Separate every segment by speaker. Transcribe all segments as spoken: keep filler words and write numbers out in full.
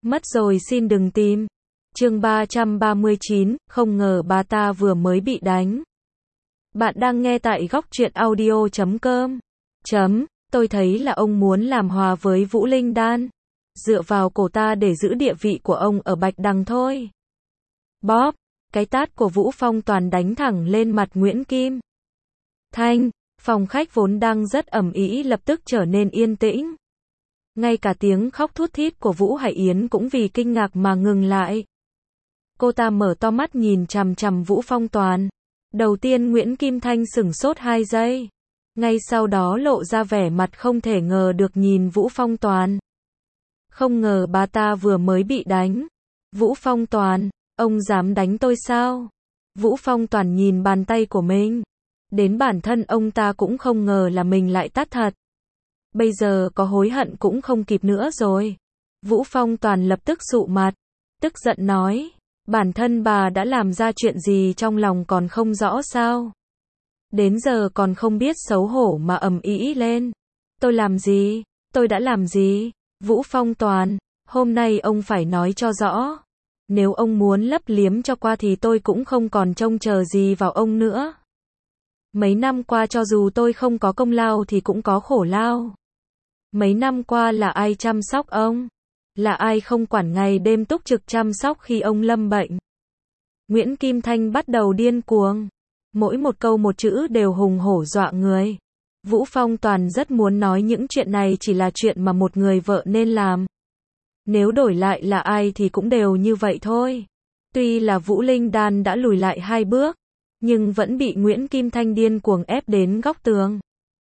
Speaker 1: Mất rồi xin đừng tìm. Chương ba trăm ba mươi chín, không ngờ bà ta vừa mới bị đánh. Bạn đang nghe tại góc truyện audio chấm com. Chấm, tôi thấy là ông muốn làm hòa với Vũ Linh Đan. Dựa vào cổ ta để giữ địa vị của ông ở Bạch Đằng thôi. Bóp, cái tát của Vũ Phong Toàn đánh thẳng lên mặt Nguyễn Kim Thanh. Phòng khách vốn đang rất ầm ĩ lập tức trở nên yên tĩnh. Ngay cả tiếng khóc thút thít của Vũ Hải Yến cũng vì kinh ngạc mà ngừng lại. Cô ta mở to mắt nhìn chằm chằm Vũ Phong Toàn. Đầu tiên Nguyễn Kim Thanh sửng sốt hai giây. Ngay sau đó lộ ra vẻ mặt không thể ngờ được nhìn Vũ Phong Toàn. Không ngờ bà ta vừa mới bị đánh. Vũ Phong Toàn, ông dám đánh tôi sao? Vũ Phong Toàn nhìn bàn tay của mình. Đến bản thân ông ta cũng không ngờ là mình lại tát thật. Bây giờ có hối hận cũng không kịp nữa rồi. Vũ Phong Toàn lập tức sụ mặt. Tức giận nói. Bản thân bà đã làm ra chuyện gì trong lòng còn không rõ sao? Đến giờ còn không biết xấu hổ mà ầm ĩ lên. Tôi làm gì? Tôi đã làm gì? Vũ Phong Toàn, hôm nay ông phải nói cho rõ. Nếu ông muốn lấp liếm cho qua thì tôi cũng không còn trông chờ gì vào ông nữa. Mấy năm qua cho dù tôi không có công lao thì cũng có khổ lao. Mấy năm qua là ai chăm sóc ông? Là ai không quản ngày đêm túc trực chăm sóc khi ông lâm bệnh? Nguyễn Kim Thanh bắt đầu điên cuồng. Mỗi một câu một chữ đều hùng hổ dọa người. Vũ Phong Toàn rất muốn nói những chuyện này chỉ là chuyện mà một người vợ nên làm. Nếu đổi lại là ai thì cũng đều như vậy thôi. Tuy là Vũ Linh Đan đã lùi lại hai bước, nhưng vẫn bị Nguyễn Kim Thanh điên cuồng ép đến góc tường.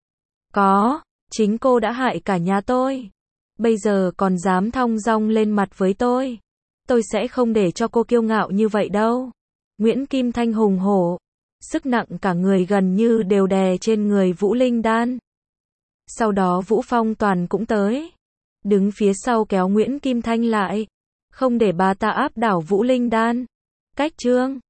Speaker 1: Có, chính cô đã hại cả nhà tôi. Bây giờ còn dám thong dong lên mặt với tôi. Tôi sẽ không để cho cô kiêu ngạo như vậy đâu. Nguyễn Kim Thanh hùng hổ. Sức nặng cả người gần như đều đè trên người Vũ Linh Đan. Sau đó Vũ Phong Toàn cũng tới. Đứng phía sau kéo Nguyễn Kim Thanh lại. Không để bà ta áp đảo Vũ Linh Đan. Cách trương.